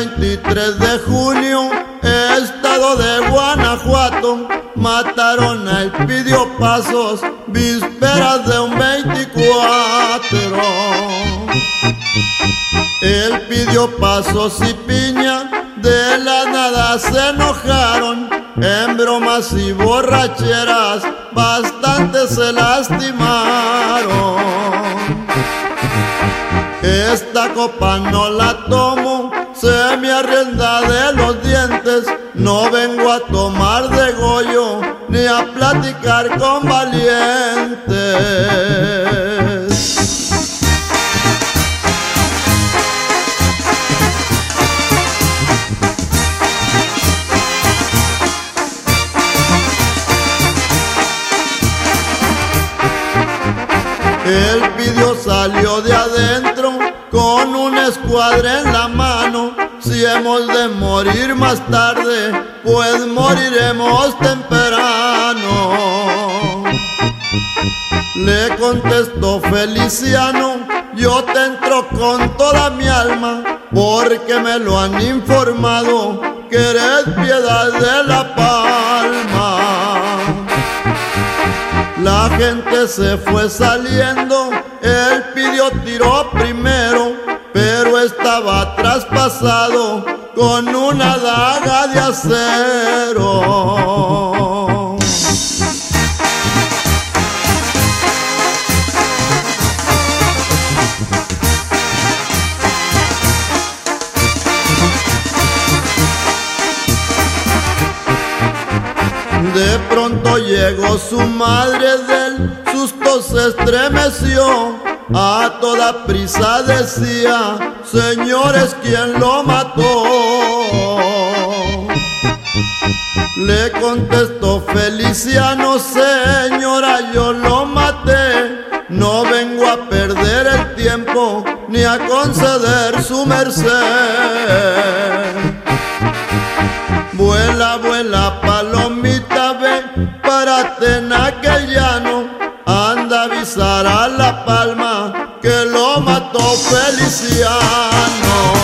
23 de junio, estado de Guanajuato, mataron a Elpidio Pasos, vísperas de un 24. Elpidio Pasos y Piña de la nada se enojaron, en bromas y borracheras bastante se lastimaron. Esta copa no la tomo, se me arrienda de los dientes. No vengo a tomar de goyo, ni a platicar con valientes. Elpidio salió de adentro con una escuadra en la mano. Si hemos de morir más tarde, pues moriremos temprano. Le contestó Feliciano: yo te entro con toda mi alma, porque me lo han informado que eres Piedad de la Palma. La gente se fue saliendo, Elpidio tiró primero, pero estaba traspasado con una daga de acero. De pronto llegó su madre, del susto se estremeció. A toda prisa decía: señores, ¿quién lo mató? Le contestó Feliciano: señora, yo lo maté. No vengo a perder el tiempo, ni a conceder su merced. Vuela, vuela, palomita, ve, párate en aquel llano. Anda a avisar a La Palma que lo mató Feliciano.